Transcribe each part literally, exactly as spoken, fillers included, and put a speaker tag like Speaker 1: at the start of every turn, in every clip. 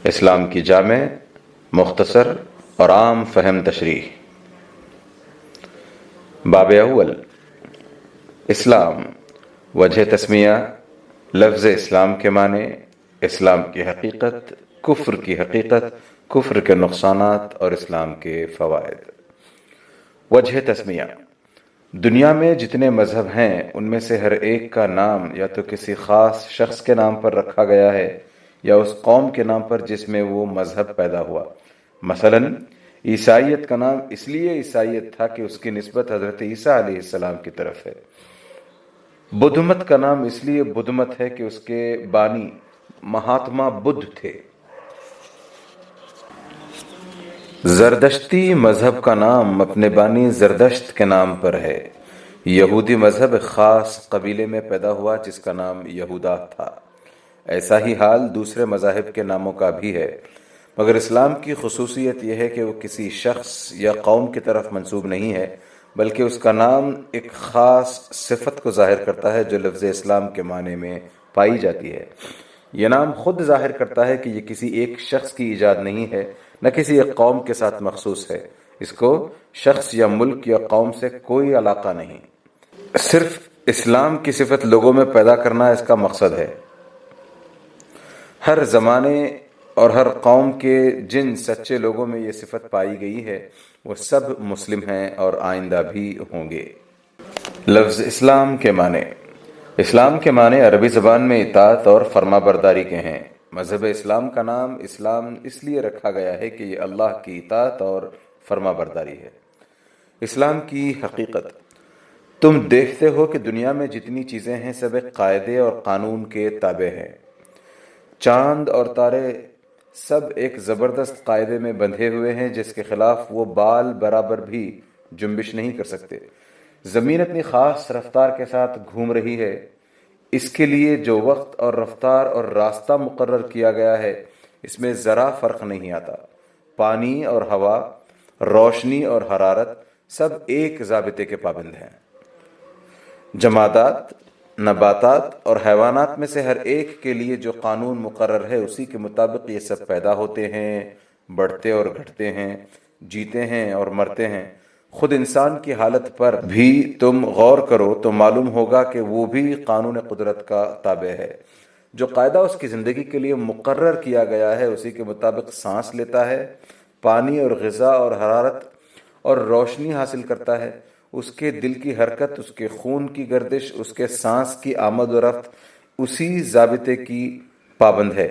Speaker 1: اسلام کی جامع، مختصر اور عام فہم تشریح۔ باب اول، اسلام۔ وجہ تسمیہ: لفظ اسلام کے معنی اسلام کی حقیقت، کفر کی حقیقت، کفر کے نقصانات اور اسلام کے فوائد۔ وجہ تسمیہ: دنیا میں جتنے مذہب ہیں ان میں سے ہر ایک کا نام یا تو کسی خاص شخص کے نام پر رکھا گیا ہے یا اس قوم کے نام پر جس میں وہ مذہب پیدا ہوا۔ مثلا عیسائیت کا نام اس لیے عیسائیت تھا کہ اس کی نسبت حضرت عیسیٰ علیہ السلام کی طرف ہے۔ بدھ مت کا نام اس لیے بدھ مت ہے کہ اس کے بانی مہاتما بدھ تھے۔ زردشتی مذہب کا نام اپنے بانی زردشت کے نام پر ہے۔ یہودی مذہب ایک خاص قبیلے میں پیدا ہوا جس کا نام یہودا تھا۔ ایسا ہی حال دوسرے مذاہب کے ناموں کا بھی ہے، مگر اسلام کی خصوصیت یہ ہے کہ وہ کسی شخص یا قوم کی طرف منسوب نہیں ہے، بلکہ اس کا نام ایک خاص صفت کو ظاہر کرتا ہے جو لفظ اسلام کے معنی میں پائی جاتی ہے۔ یہ نام خود ظاہر کرتا ہے کہ یہ کسی ایک شخص کی ایجاد نہیں ہے، نہ کسی ایک قوم کے ساتھ مخصوص ہے۔ اس کو شخص یا ملک یا قوم سے کوئی علاقہ نہیں، صرف اسلام کی صفت لوگوں میں پیدا کرنا اس کا مقصد ہے۔ ہر زمانے اور ہر قوم کے جن سچے لوگوں میں یہ صفت پائی گئی ہے وہ سب مسلم ہیں اور آئندہ بھی ہوں گے۔ لفظ اسلام کے معنی۔ اسلام کے معنی عربی زبان میں اطاعت اور فرما برداری کے ہیں۔ مذہب اسلام کا نام اسلام اس لیے رکھا گیا ہے کہ یہ اللہ کی اطاعت اور فرما برداری ہے۔ اسلام کی حقیقت: تم دیکھتے ہو کہ دنیا میں جتنی چیزیں ہیں سب ایک قاعدے اور قانون کے تابع ہیں۔ چاند اور تارے سب ایک زبردست قاعدے میں بندھے ہوئے ہیں جس کے خلاف وہ بال برابر بھی جنبش نہیں کر سکتے۔ زمین اپنی خاص رفتار کے ساتھ گھوم رہی ہے، اس کے لیے جو وقت اور رفتار اور راستہ مقرر کیا گیا ہے اس میں ذرا فرق نہیں آتا۔ پانی اور ہوا، روشنی اور حرارت سب ایک ضابطے کے پابند ہیں۔ جمادات، نباتات اور حیوانات میں سے ہر ایک کے لیے جو قانون مقرر ہے اسی کے مطابق یہ سب پیدا ہوتے ہیں، بڑھتے اور گھٹتے ہیں، جیتے ہیں اور مرتے ہیں۔ خود انسان کی حالت پر بھی تم غور کرو تو معلوم ہوگا کہ وہ بھی قانون قدرت کا تابع ہے۔ جو قاعدہ اس کی زندگی کے لیے مقرر کیا گیا ہے اسی کے مطابق سانس لیتا ہے، پانی اور غذا اور حرارت اور روشنی حاصل کرتا ہے۔ اس کے دل کی حرکت، اس کے خون کی گردش، اس کے سانس کی آمد و رفت اسی ضابطے کی پابند ہے۔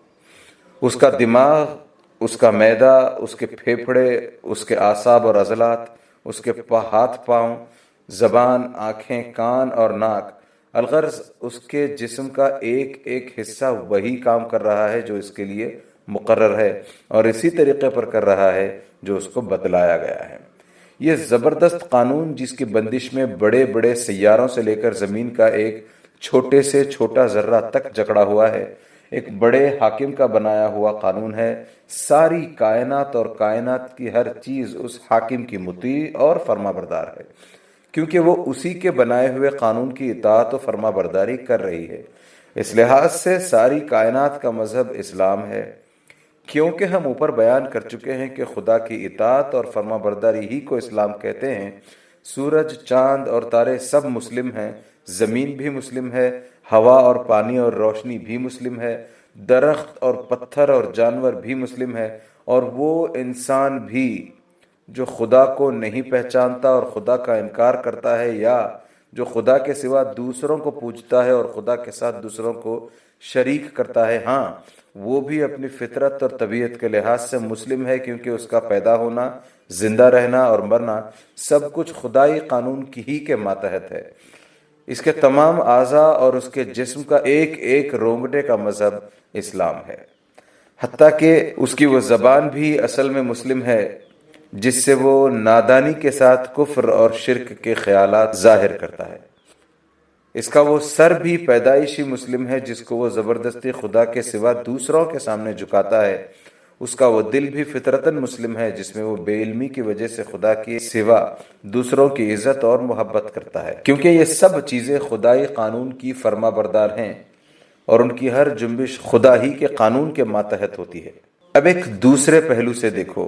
Speaker 1: اس کا دماغ، اس کا معدہ، اس کے پھیپھڑے، اس کے اعصاب اور عضلات، اس کے ہاتھ پاؤں، زبان، آنکھیں، کان اور ناک، الغرض اس کے جسم کا ایک ایک حصہ وہی کام کر رہا ہے جو اس کے لیے مقرر ہے اور اسی طریقے پر کر رہا ہے جو اس کو بتلایا گیا ہے۔ یہ زبردست قانون جس کی بندش میں بڑے بڑے سیاروں سے لے کر زمین کا ایک چھوٹے سے چھوٹا ذرہ تک جکڑا ہوا ہے، ایک بڑے حاکم کا بنایا ہوا قانون ہے۔ ساری کائنات اور کائنات کی ہر چیز اس حاکم کی مطیع اور فرما بردار ہے، کیونکہ وہ اسی کے بنائے ہوئے قانون کی اطاعت و فرما برداری کر رہی ہے۔ اس لحاظ سے ساری کائنات کا مذہب اسلام ہے۔ کیونکہ ہم اوپر بیان کر چکے ہیں کہ خدا کی اطاعت اور فرما برداری ہی کو اسلام کہتے ہیں، سورج، چاند اور تارے سب مسلم ہیں، زمین بھی مسلم ہے، ہوا اور پانی اور روشنی بھی مسلم ہے، درخت اور پتھر اور جانور بھی مسلم ہے، اور وہ انسان بھی جو خدا کو نہیں پہچانتا اور خدا کا انکار کرتا ہے یا جو خدا کے سوا دوسروں کو پوجتا ہے اور خدا کے ساتھ دوسروں کو شریک کرتا ہے، ہاں وہ بھی اپنی فطرت اور طبیعت کے لحاظ سے مسلم ہے، کیونکہ اس کا پیدا ہونا، زندہ رہنا اور مرنا سب کچھ خدائی قانون کی ہی کے ماتحت ہے۔ اس کے تمام اعضاء اور اس کے جسم کا ایک ایک رونگٹے کا مذہب اسلام ہے، حتیٰ کہ اس کی وہ زبان بھی اصل میں مسلم ہے جس سے وہ نادانی کے ساتھ کفر اور شرک کے خیالات ظاہر کرتا ہے۔ اس کا وہ سر بھی پیدائشی مسلم ہے جس کو وہ زبردستی خدا کے سوا دوسروں کے سامنے جھکاتا ہے۔ اس کا وہ دل بھی فطرتاً مسلم ہے جس میں وہ بے علمی کی وجہ سے خدا کے سوا دوسروں کی عزت اور محبت کرتا ہے، کیونکہ یہ سب چیزیں خدائی قانون کی فرما بردار ہیں۔ اور ان کی ہر جنبش خدا ہی کے قانون کے ماتحت ہوتی ہے۔ اب ایک دوسرے پہلو سے دیکھو،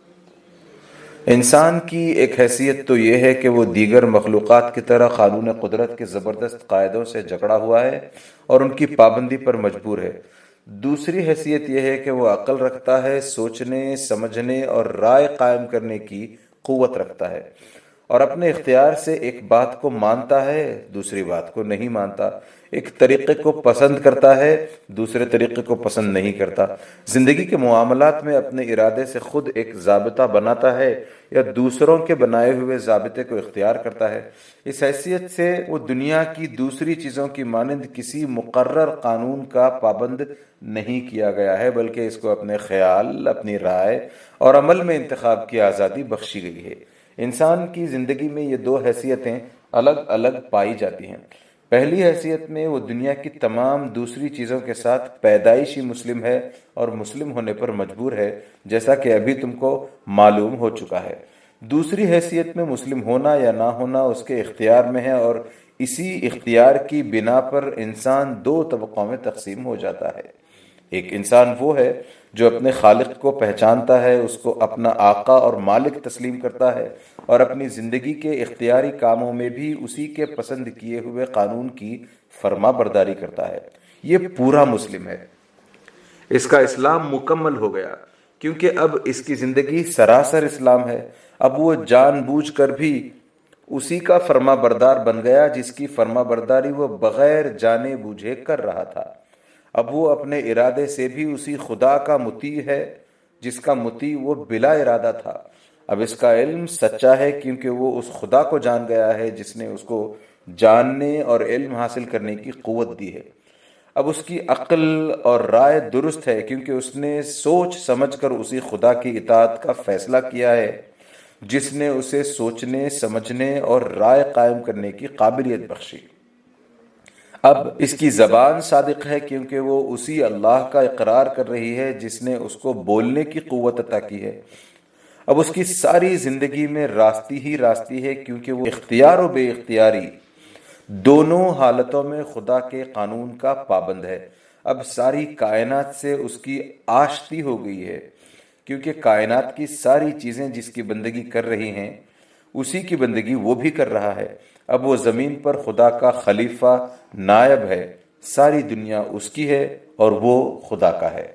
Speaker 1: انسان کی ایک حیثیت تو یہ ہے کہ وہ دیگر مخلوقات کی طرح قانون قدرت کے زبردست قاعدوں سے جکڑا ہوا ہے اور ان کی پابندی پر مجبور ہے۔ دوسری حیثیت یہ ہے کہ وہ عقل رکھتا ہے، سوچنے، سمجھنے اور رائے قائم کرنے کی قوت رکھتا ہے، اور اپنے اختیار سے ایک بات کو مانتا ہے، دوسری بات کو نہیں مانتا، ایک طریقے کو پسند کرتا ہے، دوسرے طریقے کو پسند نہیں کرتا، زندگی کے معاملات میں اپنے ارادے سے خود ایک ضابطہ بناتا ہے یا دوسروں کے بنائے ہوئے ضابطے کو اختیار کرتا ہے۔ اس حیثیت سے وہ دنیا کی دوسری چیزوں کی مانند کسی مقرر قانون کا پابند نہیں کیا گیا ہے، بلکہ اس کو اپنے خیال، اپنی رائے اور عمل میں انتخاب کی آزادی بخشی گئی ہے۔ انسان کی زندگی میں یہ دو حیثیتیں الگ الگ پائی جاتی ہیں۔ پہلی حیثیت میں وہ دنیا کی تمام دوسری چیزوں کے ساتھ پیدائشی مسلم ہے اور مسلم ہونے پر مجبور ہے، جیسا کہ ابھی تم کو معلوم ہو چکا ہے۔ دوسری حیثیت میں مسلم ہونا یا نہ ہونا اس کے اختیار میں ہے، اور اسی اختیار کی بنا پر انسان دو طبقوں میں تقسیم ہو جاتا ہے۔ ایک انسان وہ ہے جو اپنے خالق کو پہچانتا ہے، اس کو اپنا آقا اور مالک تسلیم کرتا ہے، اور اپنی زندگی کے اختیاری کاموں میں بھی اسی کے پسند کیے ہوئے قانون کی فرما برداری کرتا ہے۔ یہ پورا مسلم ہے، اس کا اسلام مکمل ہو گیا، کیونکہ اب اس کی زندگی سراسر اسلام ہے۔ اب وہ جان بوجھ کر بھی اسی کا فرما بردار بن گیا جس کی فرما برداری وہ بغیر جانے بوجھے کر رہا تھا۔ اب وہ اپنے ارادے سے بھی اسی خدا کا مطیع ہے جس کا مطیع وہ بلا ارادہ تھا۔ اب اس کا علم سچا ہے کیونکہ وہ اس خدا کو جان گیا ہے جس نے اس کو جاننے اور علم حاصل کرنے کی قوت دی ہے۔ اب اس کی عقل اور رائے درست ہے کیونکہ اس نے سوچ سمجھ کر اسی خدا کی اطاعت کا فیصلہ کیا ہے جس نے اسے سوچنے، سمجھنے اور رائے قائم کرنے کی قابلیت بخشی۔ اب اس کی زبان صادق ہے کیونکہ وہ اسی اللہ کا اقرار کر رہی ہے جس نے اس کو بولنے کی قوت عطا کی ہے۔ اب اس کی ساری زندگی میں راستی ہی راستی ہے کیونکہ وہ اختیار و بے اختیاری دونوں حالتوں میں خدا کے قانون کا پابند ہے۔ اب ساری کائنات سے اس کی آشتی ہو گئی ہے کیونکہ کائنات کی ساری چیزیں جس کی بندگی کر رہی ہیں اسی کی بندگی وہ بھی کر رہا ہے۔ اب وہ زمین پر خدا کا خلیفہ نائب ہے، ساری دنیا اس کی ہے اور وہ خدا کا ہے۔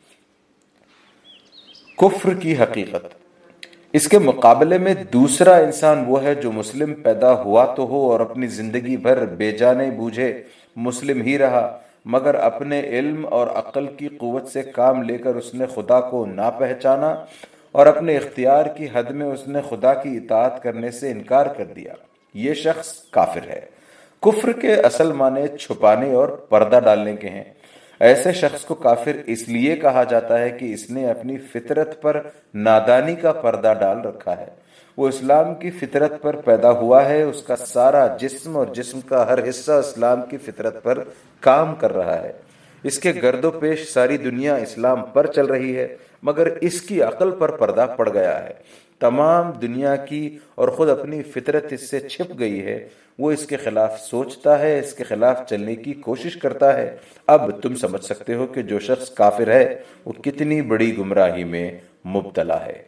Speaker 1: کفر کی حقیقت۔ اس کے مقابلے میں دوسرا انسان وہ ہے جو مسلم پیدا ہوا تو ہو اور اپنی زندگی بھر بے جانے بوجھے مسلم ہی رہا، مگر اپنے علم اور عقل کی قوت سے کام لے کر اس نے خدا کو نہ پہچانا اور اپنے اختیار کی حد میں اس نے خدا کی اطاعت کرنے سے انکار کر دیا۔ یہ شخص کافر ہے۔ کفر کے اصل معنی چھپانے اور پردہ ڈالنے کے ہیں۔ ایسے شخص کو کافر اس لیے کہا جاتا ہے کہ اس نے اپنی فطرت پر نادانی کا پردہ ڈال رکھا ہے۔ وہ اسلام کی فطرت پر پیدا ہوا ہے، اس کا سارا جسم اور جسم کا ہر حصہ اسلام کی فطرت پر کام کر رہا ہے۔ اس کے گرد و پیش ساری دنیا اسلام پر چل رہی ہے، مگر اس کی عقل پر پردہ پڑ گیا ہے۔ تمام دنیا کی اور خود اپنی فطرت اس سے چھپ گئی ہے۔ وہ اس کے خلاف سوچتا ہے، اس کے خلاف چلنے کی کوشش کرتا ہے۔ اب تم سمجھ سکتے ہو کہ جو شخص کافر ہے وہ کتنی بڑی گمراہی میں مبتلا ہے۔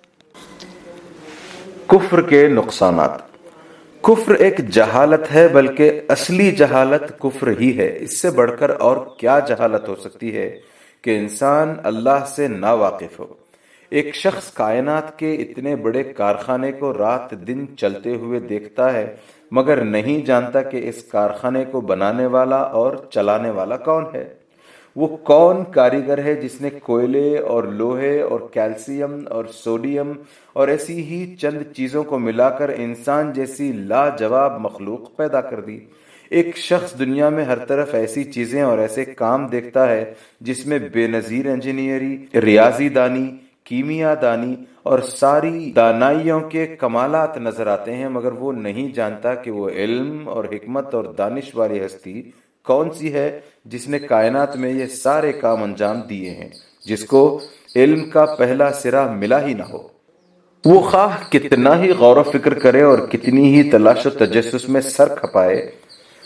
Speaker 1: کفر کے نقصانات۔ کفر ایک جہالت ہے، بلکہ اصلی جہالت کفر ہی ہے۔ اس سے بڑھ کر اور کیا جہالت ہو سکتی ہے کہ انسان اللہ سے نا واقف ہو۔ ایک شخص کائنات کے اتنے بڑے کارخانے کو رات دن چلتے ہوئے دیکھتا ہے، مگر نہیں جانتا کہ اس کارخانے کو بنانے والا اور چلانے والا کون ہے۔ وہ کون کاریگر ہے جس نے کوئلے اور لوہے اور کیلشیم اور سوڈیم اور ایسی ہی چند چیزوں کو ملا کر انسان جیسی لاجواب مخلوق پیدا کر دی۔ ایک شخص دنیا میں ہر طرف ایسی چیزیں اور ایسے کام دیکھتا ہے جس میں بے نظیر انجینئری، ریاضی دانی، کیمیا دانی اور ساری دانائیوں کے کمالات نظر آتے ہیں، مگر وہ نہیں جانتا کہ وہ علم اور حکمت اور دانش والی ہستی کون سی ہے جس نے کائنات میں یہ سارے کام انجام دیے ہیں، جس کو علم کا پہلا سرا ملا ہی نہ ہو۔ وہ خواہ کتنا ہی غور و فکر کرے اور کتنی ہی تلاش و تجسس میں سر کھپائے،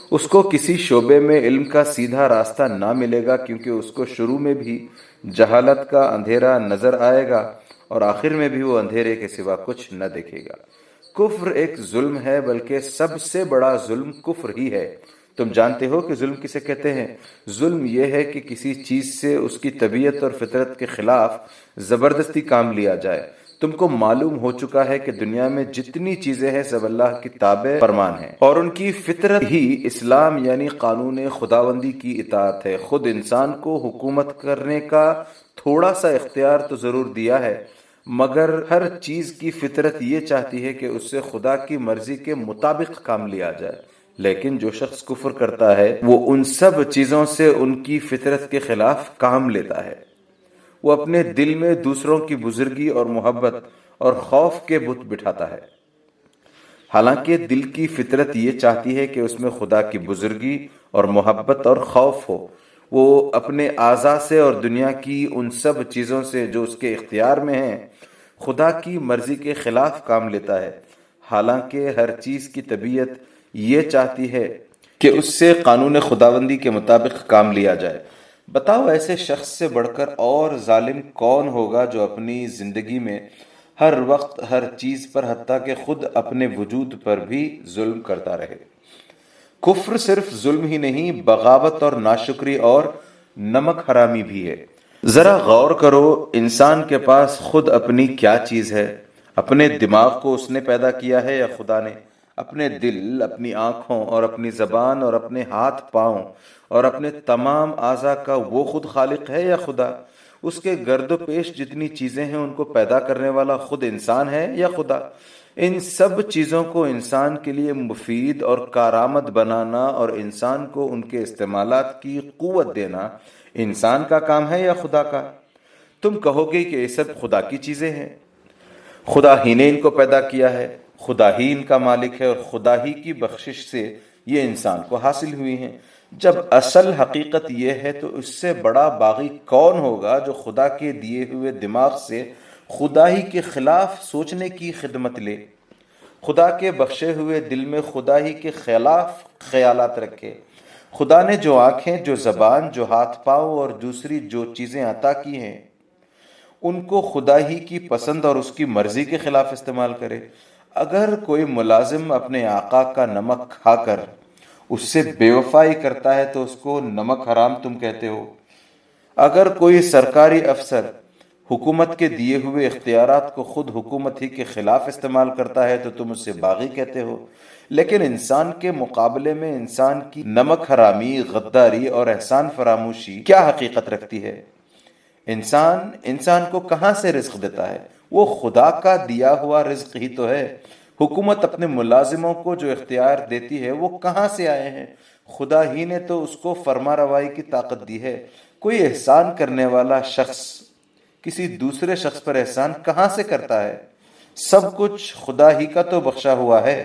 Speaker 1: اس کو کسی شعبے میں علم کا سیدھا راستہ نہ ملے گا، کیونکہ اس کو شروع میں بھی جہالت کا اندھیرا نظر آئے گا اور آخر میں بھی وہ اندھیرے کے سوا کچھ نہ دیکھے گا۔ کفر ایک ظلم ہے، بلکہ سب سے بڑا ظلم کفر ہی ہے۔ تم جانتے ہو کہ ظلم کسے کہتے ہیں؟ ظلم یہ ہے کہ کسی چیز سے اس کی طبیعت اور فطرت کے خلاف زبردستی کام لیا جائے۔ تم کو معلوم ہو چکا ہے کہ دنیا میں جتنی چیزیں ہیں سب اللہ کی تابع فرمان ہیں، اور ان کی فطرت ہی اسلام یعنی قانون خداوندی کی اطاعت ہے۔ خود انسان کو حکومت کرنے کا تھوڑا سا اختیار تو ضرور دیا ہے، مگر ہر چیز کی فطرت یہ چاہتی ہے کہ اس سے خدا کی مرضی کے مطابق کام لیا جائے۔ لیکن جو شخص کفر کرتا ہے وہ ان سب چیزوں سے ان کی فطرت کے خلاف کام لیتا ہے۔ وہ اپنے دل میں دوسروں کی بزرگی اور محبت اور خوف کے بت بٹھاتا ہے، حالانکہ دل کی فطرت یہ چاہتی ہے کہ اس میں خدا کی بزرگی اور محبت اور خوف ہو۔ وہ اپنے اعضاء سے اور دنیا کی ان سب چیزوں سے جو اس کے اختیار میں ہیں خدا کی مرضی کے خلاف کام لیتا ہے، حالانکہ ہر چیز کی طبیعت یہ چاہتی ہے کہ اس سے قانون خداوندی کے مطابق کام لیا جائے۔ بتاؤ ایسے شخص سے بڑھ کر اور ظالم کون ہوگا جو اپنی زندگی میں ہر وقت ہر چیز پر حتیٰ کہ خود اپنے وجود پر بھی ظلم کرتا رہے۔ کفر صرف ظلم ہی نہیں، بغاوت اور ناشکری اور نمک حرامی بھی ہے۔ ذرا غور کرو، انسان کے پاس خود اپنی کیا چیز ہے؟ اپنے دماغ کو اس نے پیدا کیا ہے یا خدا نے؟ اپنے دل، اپنی آنکھوں اور اپنی زبان اور اپنے ہاتھ پاؤں اور اپنے تمام اعضاء کا وہ خود خالق ہے یا خدا؟ اس کے گرد و پیش جتنی چیزیں ہیں ان کو پیدا کرنے والا خود انسان ہے یا خدا؟ ان سب چیزوں کو انسان کے لیے مفید اور کارآمد بنانا اور انسان کو ان کے استعمالات کی قوت دینا انسان کا کام ہے یا خدا کا؟ تم کہو گے کہ یہ سب خدا کی چیزیں ہیں، خدا ہی نے ان کو پیدا کیا ہے، خدا ہی ان کا مالک ہے اور خدا ہی کی بخشش سے یہ انسان کو حاصل ہوئی ہیں۔ جب اصل حقیقت یہ ہے تو اس سے بڑا باغی کون ہوگا جو خدا کے دیے ہوئے دماغ سے خدا ہی کے خلاف سوچنے کی خدمت لے، خدا کے بخشے ہوئے دل میں خدا ہی کے خلاف خیالات رکھے۔ خدا نے جو آنکھیں، جو زبان، جو ہاتھ پاؤں اور دوسری جو چیزیں عطا کی ہیں ان کو خدا ہی کی پسند اور اس کی مرضی کے خلاف استعمال کرے۔ اگر کوئی ملازم اپنے آقا کا نمک کھا کر اس سے بے وفائی کرتا ہے تو اس کو نمک حرام تم کہتے ہو۔ اگر کوئی سرکاری افسر حکومت کے دیے ہوئے اختیارات کو خود حکومت ہی کے خلاف استعمال کرتا ہے تو تم اس سے باغی کہتے ہو۔ لیکن انسان کے مقابلے میں انسان کی نمک حرامی، غداری اور احسان فراموشی کیا حقیقت رکھتی ہے؟ انسان انسان کو کہاں سے رزق دیتا ہے؟ وہ خدا کا دیا ہوا رزق ہی تو ہے۔ حکومت اپنے ملازموں کو جو اختیار دیتی ہے وہ کہاں سے آئے ہیں؟ خدا ہی نے تو اس کو فرما روائی کی طاقت دی ہے۔ کوئی احسان کرنے والا شخص کسی دوسرے شخص پر احسان کہاں سے کرتا ہے؟ سب کچھ خدا ہی کا تو بخشا ہوا ہے۔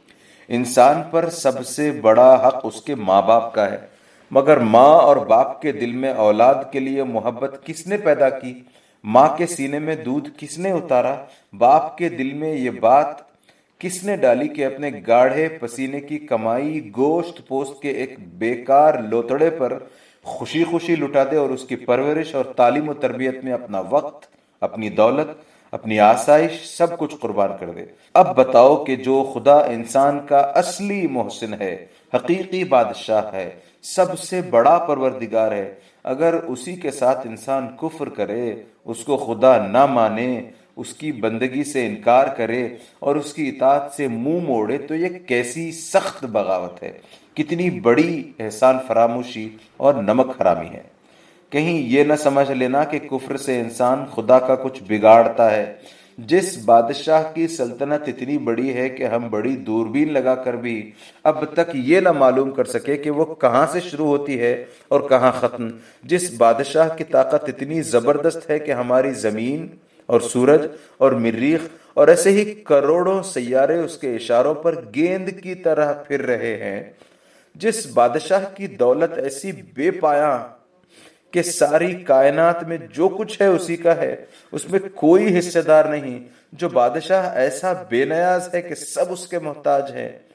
Speaker 1: انسان پر سب سے بڑا حق اس کے ماں باپ کا ہے، مگر ماں اور باپ کے دل میں اولاد کے لیے محبت کس نے پیدا کی؟ ماں کے سینے میں دودھ کس نے اتارا؟ باپ کے دل میں یہ بات کس نے ڈالی کہ اپنے گاڑھے پسینے کی کمائی گوشت پوست کے ایک بیکار لوتڑے پر خوشی خوشی لٹا دے اور اس کی پرورش اور تعلیم و تربیت میں اپنا وقت، اپنی دولت، اپنی آسائش سب کچھ قربان کر دے؟ اب بتاؤ کہ جو خدا انسان کا اصلی محسن ہے، حقیقی بادشاہ ہے، سب سے بڑا پروردگار ہے، اگر اسی کے ساتھ انسان کفر کرے، اس کو خدا نہ مانے، اس کی بندگی سے انکار کرے اور اس کی اطاعت سے منہ موڑے تو یہ کیسی سخت بغاوت ہے، کتنی بڑی احسان فراموشی اور نمک حرامی ہے۔ کہیں یہ نہ سمجھ لینا کہ کفر سے انسان خدا کا کچھ بگاڑتا ہے۔ جس بادشاہ کی سلطنت اتنی بڑی ہے کہ ہم بڑی دوربین لگا کر بھی اب تک یہ نہ معلوم کر سکے کہ وہ کہاں سے شروع ہوتی ہے اور کہاں ختم، جس بادشاہ کی طاقت اتنی زبردست ہے کہ ہماری زمین اور سورج اور مریخ اور ایسے ہی کروڑوں سیارے اس کے اشاروں پر گیند کی طرح پھر رہے ہیں، جس بادشاہ کی دولت ایسی بے پایاں کہ ساری کائنات میں جو کچھ ہے اسی کا ہے، اس میں کوئی حصے دار نہیں، جو بادشاہ ایسا بے نیاز ہے کہ سب اس کے محتاج ہیں،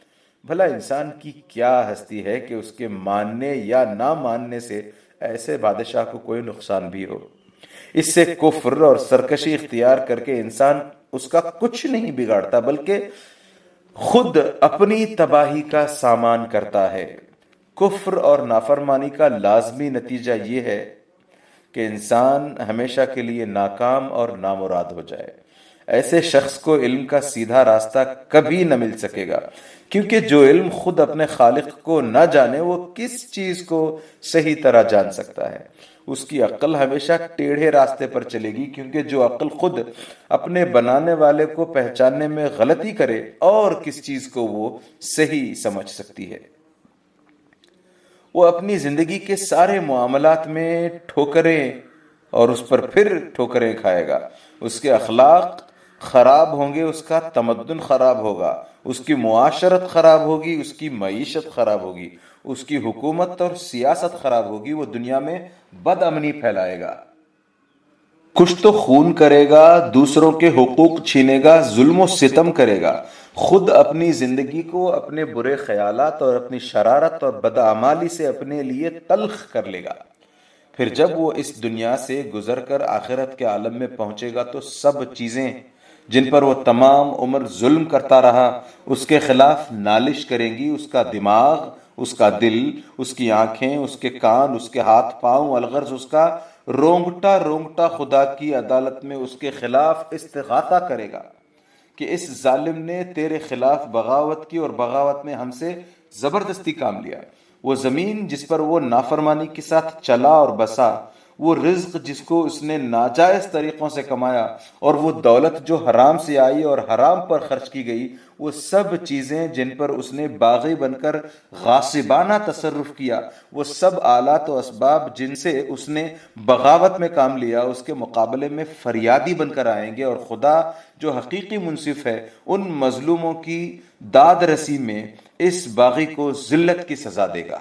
Speaker 1: بھلا انسان کی کیا ہستی ہے کہ اس کے ماننے یا نہ ماننے سے ایسے بادشاہ کو کوئی نقصان بھی ہو؟ اس سے کفر اور سرکشی اختیار کر کے انسان اس کا کچھ نہیں بگاڑتا بلکہ خود اپنی تباہی کا سامان کرتا ہے۔ کفر اور نافرمانی کا لازمی نتیجہ یہ ہے کہ انسان ہمیشہ کے لیے ناکام اور نامراد ہو جائے۔ ایسے شخص کو علم کا سیدھا راستہ کبھی نہ مل سکے گا، کیونکہ جو علم خود اپنے خالق کو نہ جانے وہ کس چیز کو صحیح طرح جان سکتا ہے؟ اس کی عقل ہمیشہ ٹیڑھے راستے پر چلے گی، کیونکہ جو عقل خود اپنے بنانے والے کو پہچاننے میں غلطی کرے اور کس چیز کو وہ صحیح سمجھ سکتی ہے؟ وہ اپنی زندگی کے سارے معاملات میں ٹھوکریں اور اس پر پھر ٹھوکریں کھائے گا۔ اس کے اخلاق خراب ہوں گے، اس کا تمدن خراب ہوگا، اس کی معاشرت خراب ہوگی، اس کی معیشت خراب ہوگی، اس کی حکومت اور سیاست خراب ہوگی، وہ دنیا میں بد امنی پھیلائے گا، کچھ تو خون کرے گا، دوسروں کے حقوق چھینے گا، ظلم و ستم کرے گا، خود اپنی زندگی کو اپنے برے خیالات اور اپنی شرارت اور بدعمالی سے اپنے لیے تلخ کر لے گا۔ پھر جب وہ اس دنیا سے گزر کر آخرت کے عالم میں پہنچے گا تو سب چیزیں جن پر وہ تمام عمر ظلم کرتا رہا اس کے خلاف نالش کریں گی۔ اس کا دماغ، اس کا دل، اس کی آنکھیں، اس کے کان، اس کے ہاتھ پاؤں، الغرض اس کا رونگٹا رونگٹا خدا کی عدالت میں اس کے خلاف استغاثہ کرے گا کہ اس ظالم نے تیرے خلاف بغاوت کی اور بغاوت میں ہم سے زبردستی کام لیا۔ وہ زمین جس پر وہ نافرمانی کے ساتھ چلا اور بسا، وہ رزق جس کو اس نے ناجائز طریقوں سے کمایا، اور وہ دولت جو حرام سے آئی اور حرام پر خرچ کی گئی، وہ سب چیزیں جن پر اس نے باغی بن کر غاصبانہ تصرف کیا، وہ سب آلات و اسباب جن سے اس نے بغاوت میں کام لیا، اس کے مقابلے میں فریادی بن کر آئیں گے، اور خدا جو حقیقی منصف ہے ان مظلوموں کی داد رسی میں اس باغی کو ذلت کی سزا دے گا۔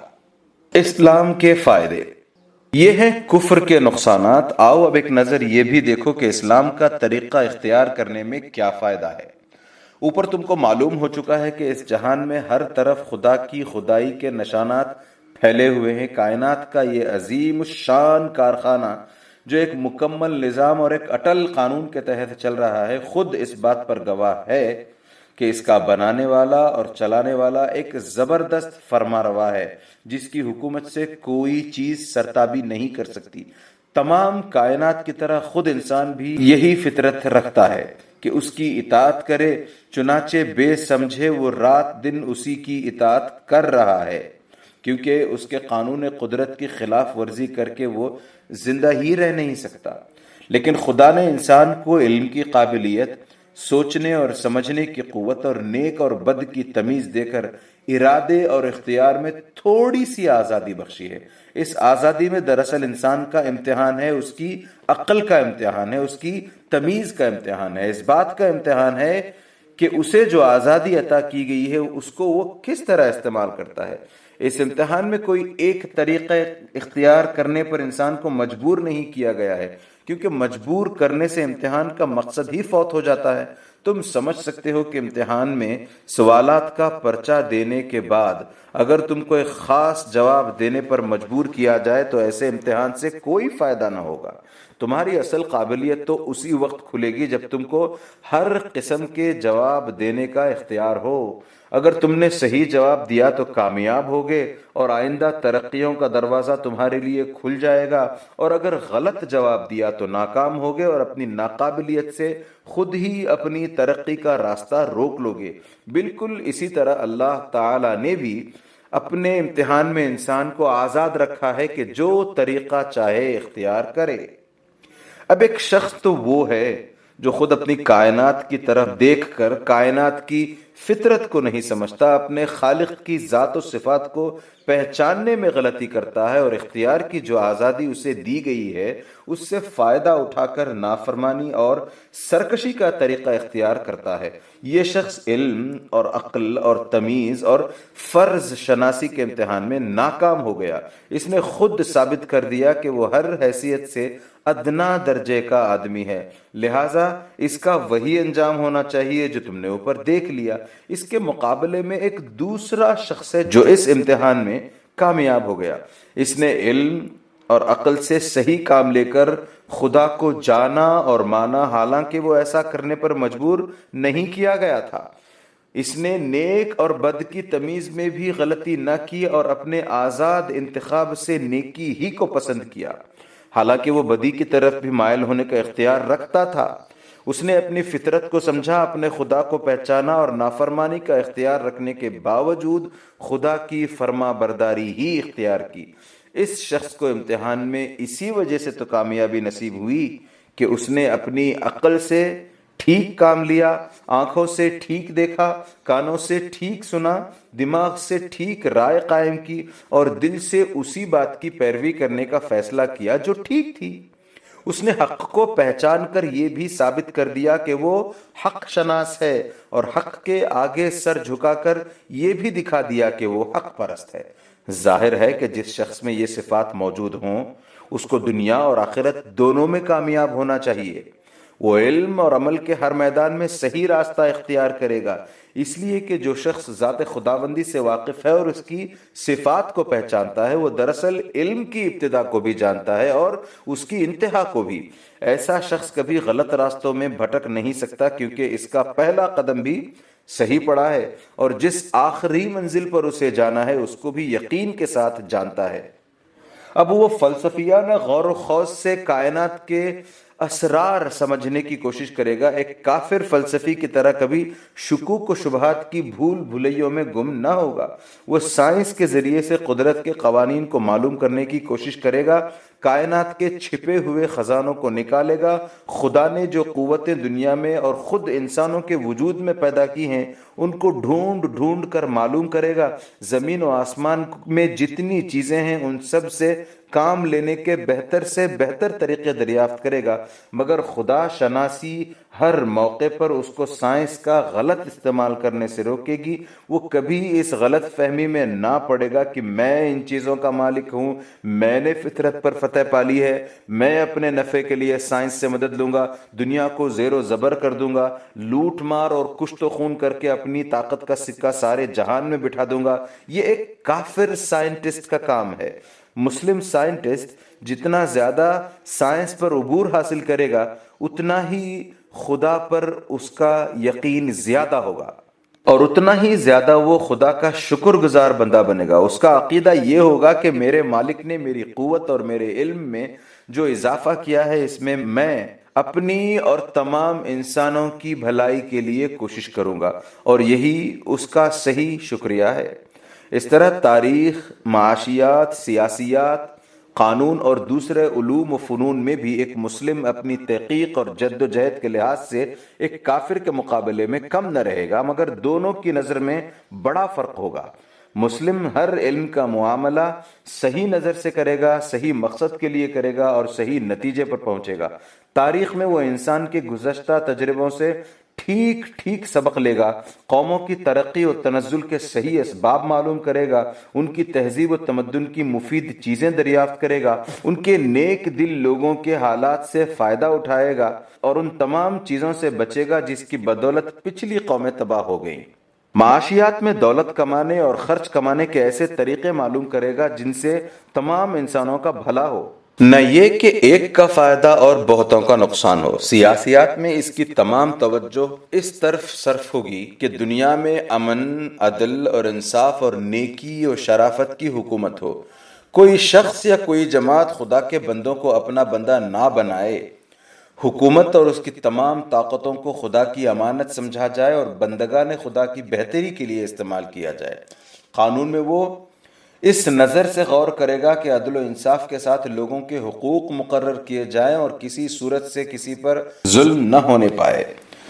Speaker 1: اسلام کے فائدے یہ ہیں کفر کے نقصانات۔ آؤ اب ایک نظر یہ بھی دیکھو کہ اسلام کا طریقہ اختیار کرنے میں کیا فائدہ ہے۔ اوپر تم کو معلوم ہو چکا ہے کہ اس جہان میں ہر طرف خدا کی خدائی کے نشانات پھیلے ہوئے ہیں۔ کائنات کا یہ عظیم الشان کارخانہ جو ایک مکمل نظام اور ایک اٹل قانون کے تحت چل رہا ہے، خود اس بات پر گواہ ہے کہ اس کا بنانے والا اور چلانے والا ایک زبردست فرما روا ہے جس کی حکومت سے کوئی چیز سرتابی نہیں کر سکتی۔ تمام کائنات کی طرح خود انسان بھی یہی فطرت رکھتا ہے کہ اس کی اطاعت کرے، چنانچہ بے سمجھے وہ رات دن اسی کی اطاعت کر رہا ہے، کیونکہ اس کے قانون قدرت کی خلاف ورزی کر کے وہ زندہ ہی رہ نہیں سکتا۔ لیکن خدا نے انسان کو علم کی قابلیت، سوچنے اور سمجھنے کی قوت اور نیک اور بد کی تمیز دے کر ارادے اور اختیار میں تھوڑی سی آزادی بخشی ہے۔ اس آزادی میں دراصل انسان کا امتحان ہے، اس کی عقل کا امتحان ہے، اس کی تمیز کا امتحان ہے، اس بات کا امتحان ہے کہ اسے جو آزادی عطا کی گئی ہے اس کو وہ کس طرح استعمال کرتا ہے۔ اس امتحان میں کوئی ایک طریقہ اختیار کرنے پر انسان کو مجبور نہیں کیا گیا ہے، کیونکہ مجبور کرنے سے امتحان کا مقصد ہی فوت ہو جاتا ہے۔ تم سمجھ سکتے ہو کہ امتحان میں سوالات کا پرچہ دینے کے بعد اگر تم کو ایک خاص جواب دینے پر مجبور کیا جائے تو ایسے امتحان سے کوئی فائدہ نہ ہوگا۔ تمہاری اصل قابلیت تو اسی وقت کھلے گی جب تم کو ہر قسم کے جواب دینے کا اختیار ہو۔ اگر تم نے صحیح جواب دیا تو کامیاب ہوگے اور آئندہ ترقیوں کا دروازہ تمہارے لیے کھل جائے گا، اور اگر غلط جواب دیا تو ناکام ہوگے اور اپنی ناقابلیت سے خود ہی اپنی ترقی کا راستہ روک لوگے۔ بالکل اسی طرح اللہ تعالی نے بھی اپنے امتحان میں انسان کو آزاد رکھا ہے کہ جو طریقہ چاہے اختیار کرے۔ اب ایک شخص تو وہ ہے جو خود اپنی کائنات کی طرف دیکھ کر کائنات کی فطرت کو نہیں سمجھتا، اپنے خالق کی ذات و صفات کو پہچاننے میں غلطی کرتا ہے، اور اختیار کی جو آزادی اسے دی گئی ہے اس سے فائدہ اٹھا کر نافرمانی اور سرکشی کا طریقہ اختیار کرتا ہے۔ یہ شخص علم اور عقل اور تمیز اور فرض شناسی کے امتحان میں ناکام ہو گیا۔ اس نے خود ثابت کر دیا کہ وہ ہر حیثیت سے ادنا درجے کا آدمی ہے، لہٰذا اس کا وہی انجام ہونا چاہیے جو تم نے اوپر دیکھ لیا۔ اس کے مقابلے میں ایک دوسرا شخص ہے جو اس امتحان میں کامیاب ہو گیا۔ اس نے علم اور عقل سے صحیح کام لے کر خدا کو جانا اور مانا، حالانکہ وہ ایسا کرنے پر مجبور نہیں کیا گیا تھا۔ اس نے نیک اور بد کی تمیز میں بھی غلطی نہ کی اور اپنے آزاد انتخاب سے نیکی ہی کو پسند کیا، حالانکہ وہ بدی کی طرف بھی مائل ہونے کا اختیار رکھتا تھا۔ اس نے اپنی فطرت کو سمجھا، اپنے خدا کو پہچانا اور نافرمانی کا اختیار رکھنے کے باوجود خدا کی فرما برداری ہی اختیار کی۔ اس شخص کو امتحان میں اسی وجہ سے تو کامیابی نصیب ہوئی کہ اس نے اپنی عقل سے ٹھیک کام لیا، آنکھوں سے ٹھیک دیکھا، کانوں سے ٹھیک سنا، دماغ سے ٹھیک رائے قائم کی اور دل سے اسی بات کی پیروی کرنے کا فیصلہ کیا جو ٹھیک تھی۔ اس نے حق کو پہچان کر یہ بھی ثابت کر دیا کہ وہ حق شناس ہے، اور حق کے آگے سر جھکا کر یہ بھی دکھا دیا کہ وہ حق پرست ہے۔ ظاہر ہے کہ جس شخص میں یہ صفات موجود ہوں اس کو دنیا اور آخرت دونوں میں کامیاب ہونا چاہیے۔ وہ علم اور عمل کے ہر میدان میں صحیح راستہ اختیار کرے گا، اس لیے کہ جو شخص ذات خداوندی سے واقف ہے اور اس کی صفات کو پہچانتا ہے، وہ دراصل علم کی ابتدا کو بھی جانتا ہے اور اس کی انتہا کو بھی۔ ایسا شخص کبھی غلط راستوں میں بھٹک نہیں سکتا، کیونکہ اس کا پہلا قدم بھی صحیح پڑا ہے اور جس آخری منزل پر اسے جانا ہے اس کو بھی یقین کے ساتھ جانتا ہے۔ اب وہ فلسفیانہ غور و خوض سے کائنات کے اسرار سمجھنے کی کوشش کرے گا۔ ایک کافر فلسفی کی طرح کبھی شکوک و شبہات کی بھول بھلیوں میں گم نہ ہوگا۔ وہ سائنس کے ذریعے سے قدرت کے قوانین کو معلوم کرنے کی کوشش کرے گا، کائنات کے چھپے ہوئے خزانوں کو نکالے گا۔ خدا نے جو قوتیں دنیا میں اور خود انسانوں کے وجود میں پیدا کی ہیں ان کو ڈھونڈ ڈھونڈ کر معلوم کرے گا۔ زمین و آسمان میں جتنی چیزیں ہیں ان سب سے کام لینے کے بہتر سے بہتر طریقے دریافت کرے گا، مگر خدا شناسی ہر موقع پر اس کو سائنس کا غلط استعمال کرنے سے روکے گی۔ وہ کبھی اس غلط فہمی میں نہ پڑے گا کہ میں ان چیزوں کا مالک ہوں، میں نے فطرت پر فتح پالی ہے، میں اپنے نفع کے لیے سائنس سے مدد لوں گا، دنیا کو زیر و زبر کر دوں گا، لوٹ مار اور کشت و خون کر کے اپنی طاقت کا سکہ سارے جہان میں بٹھا دوں گا۔ یہ ایک کافر سائنٹسٹ کا کام ہے۔ مسلم سائنٹسٹ جتنا زیادہ سائنس پر عبور حاصل کرے گا اتنا ہی خدا پر اس کا یقین زیادہ ہوگا اور اتنا ہی زیادہ وہ خدا کا شکر گزار بندہ بنے گا۔ اس کا عقیدہ یہ ہوگا کہ میرے مالک نے میری قوت اور میرے علم میں جو اضافہ کیا ہے اس میں میں اپنی اور تمام انسانوں کی بھلائی کے لیے کوشش کروں گا، اور یہی اس کا صحیح شکریہ ہے۔ اس طرح تاریخ، معاشیات، سیاسیات، قانون اور دوسرے علوم و فنون میں بھی ایک مسلم اپنی تحقیق اور جد و جہد کے لحاظ سے ایک کافر کے مقابلے میں کم نہ رہے گا، مگر دونوں کی نظر میں بڑا فرق ہوگا۔ مسلم ہر علم کا معاملہ صحیح نظر سے کرے گا، صحیح مقصد کے لیے کرے گا اور صحیح نتیجے پر پہنچے گا۔ تاریخ میں وہ انسان کے گزشتہ تجربوں سے ٹھیک ٹھیک سبق لے گا، قوموں کی ترقی و تنزل کے صحیح اسباب معلوم کرے گا، ان کی تہذیب و تمدن کی مفید چیزیں دریافت کرے گا، ان کے نیک دل لوگوں کے حالات سے فائدہ اٹھائے گا اور ان تمام چیزوں سے بچے گا جس کی بدولت پچھلی قومیں تباہ ہو گئیں۔ معاشیات میں دولت کمانے اور خرچ کمانے کے ایسے طریقے معلوم کرے گا جن سے تمام انسانوں کا بھلا ہو، نہ یہ کہ ایک کا فائدہ اور بہتوں کا نقصان ہو۔ سیاسیات میں اس کی تمام توجہ اس طرف صرف ہوگی کہ دنیا میں امن، عدل اور انصاف اور نیکی اور شرافت کی حکومت ہو۔ کوئی شخص یا کوئی جماعت خدا کے بندوں کو اپنا بندہ نہ بنائے۔ حکومت اور اس کی تمام طاقتوں کو خدا کی امانت سمجھا جائے اور بندگان خدا کی بہتری کے لیے استعمال کیا جائے۔ قانون میں وہ اس نظر سے غور کرے گا کہ عدل و انصاف کے ساتھ لوگوں کے حقوق مقرر کیے جائیں اور کسی صورت سے کسی پر ظلم نہ ہونے پائے۔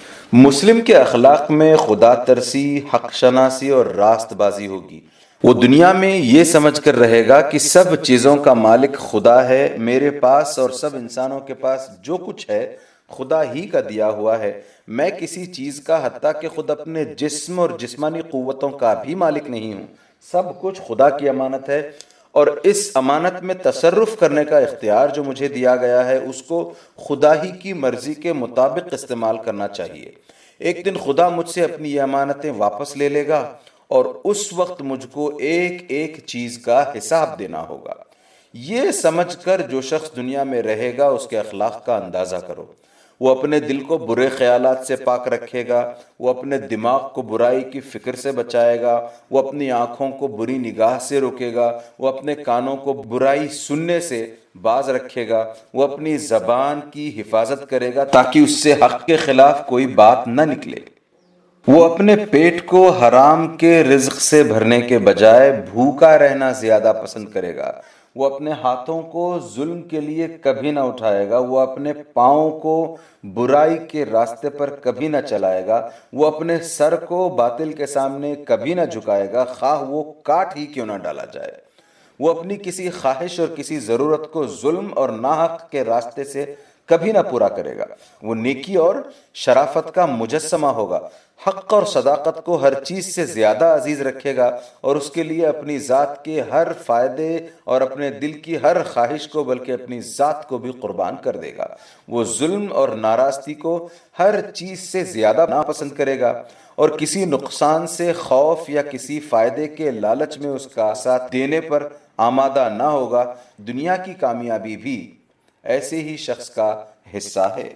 Speaker 1: مسلم کے اخلاق میں خدا ترسی، حق شناسی اور راست بازی ہوگی۔ وہ دنیا میں یہ سمجھ کر رہے گا کہ سب چیزوں کا مالک خدا ہے، میرے پاس اور سب انسانوں کے پاس جو کچھ ہے خدا ہی کا دیا ہوا ہے، میں کسی چیز کا حتیٰ کہ خود اپنے جسم اور جسمانی قوتوں کا بھی مالک نہیں ہوں، سب کچھ خدا کی امانت ہے اور اس امانت میں تصرف کرنے کا اختیار جو مجھے دیا گیا ہے اس کو خدا ہی کی مرضی کے مطابق استعمال کرنا چاہیے۔ ایک دن خدا مجھ سے اپنی یہ امانتیں واپس لے لے گا اور اس وقت مجھ کو ایک ایک چیز کا حساب دینا ہوگا۔ یہ سمجھ کر جو شخص دنیا میں رہے گا اس کے اخلاق کا اندازہ کرو۔ وہ اپنے دل کو برے خیالات سے پاک رکھے گا، وہ اپنے دماغ کو برائی کی فکر سے بچائے گا، وہ اپنی آنکھوں کو بری نگاہ سے روکے گا، وہ اپنے کانوں کو برائی سننے سے باز رکھے گا، وہ اپنی زبان کی حفاظت کرے گا تاکہ اس سے حق کے خلاف کوئی بات نہ نکلے۔ وہ اپنے پیٹ کو حرام کے رزق سے بھرنے کے بجائے بھوکا رہنا زیادہ پسند کرے گا۔ وہ اپنے ہاتھوں کو ظلم کے لیے کبھی نہ اٹھائے گا، وہ اپنے پاؤں کو برائی کے راستے پر کبھی نہ چلائے گا، وہ اپنے سر کو باطل کے سامنے کبھی نہ جھکائے گا، خواہ وہ کاٹ ہی کیوں نہ ڈالا جائے۔ وہ اپنی کسی خواہش اور کسی ضرورت کو ظلم اور ناحق کے راستے سے کبھی نہ پورا کرے گا۔ وہ نیکی اور شرافت کا مجسمہ ہوگا، حق اور صداقت کو ہر چیز سے زیادہ عزیز رکھے گا اور اس کے لیے اپنی ذات کے ہر فائدے اور اپنے دل کی ہر خواہش کو بلکہ اپنی ذات کو بھی قربان کر دے گا۔ وہ ظلم اور ناراستی کو ہر چیز سے زیادہ ناپسند کرے گا اور کسی نقصان سے خوف یا کسی فائدے کے لالچ میں اس کا ساتھ دینے پر آمادہ نہ ہوگا۔ دنیا کی کامیابی بھی ایسے ہی شخص کا حصہ ہے۔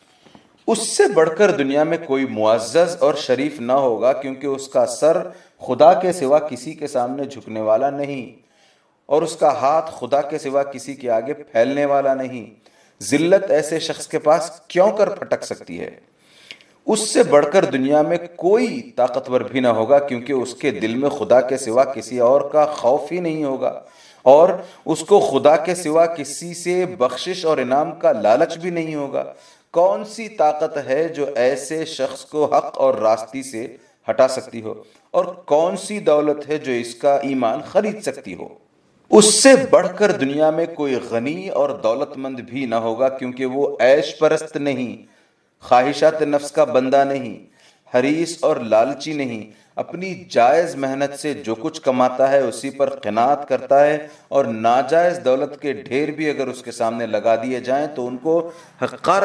Speaker 1: اس سے بڑھ کر دنیا میں کوئی معزز اور شریف نہ ہوگا، کیونکہ اس کا سر خدا کے سوا کسی کے سامنے جھکنے والا نہیں اور اس کا ہاتھ خدا کے سوا کسی کے آگے پھیلنے والا نہیں۔ ذلت ایسے شخص کے پاس کیوں کر پھٹک سکتی ہے؟ اس سے بڑھ کر دنیا میں کوئی طاقتور بھی نہ ہوگا، کیونکہ اس کے دل میں خدا کے سوا کسی اور کا خوف ہی نہیں ہوگا اور اس کو خدا کے سوا کسی سے بخشش اور انعام کا لالچ بھی نہیں ہوگا۔ کون سی طاقت ہے جو ایسے شخص کو حق اور راستی سے ہٹا سکتی ہو، اور کون سی دولت ہے جو اس کا ایمان خرید سکتی ہو؟ اس سے بڑھ کر دنیا میں کوئی غنی اور دولت مند بھی نہ ہوگا، کیونکہ وہ عیش پرست نہیں، خواہشات نفس کا بندہ نہیں، حریص اور لالچی نہیں، اپنی جائز محنت سے جو کچھ کماتا ہے اسی پر قناعت کرتا ہے، اور ناجائز دولت کے ڈھیر بھی اگر اس کے سامنے لگا دیے جائیں تو ان کو حقارت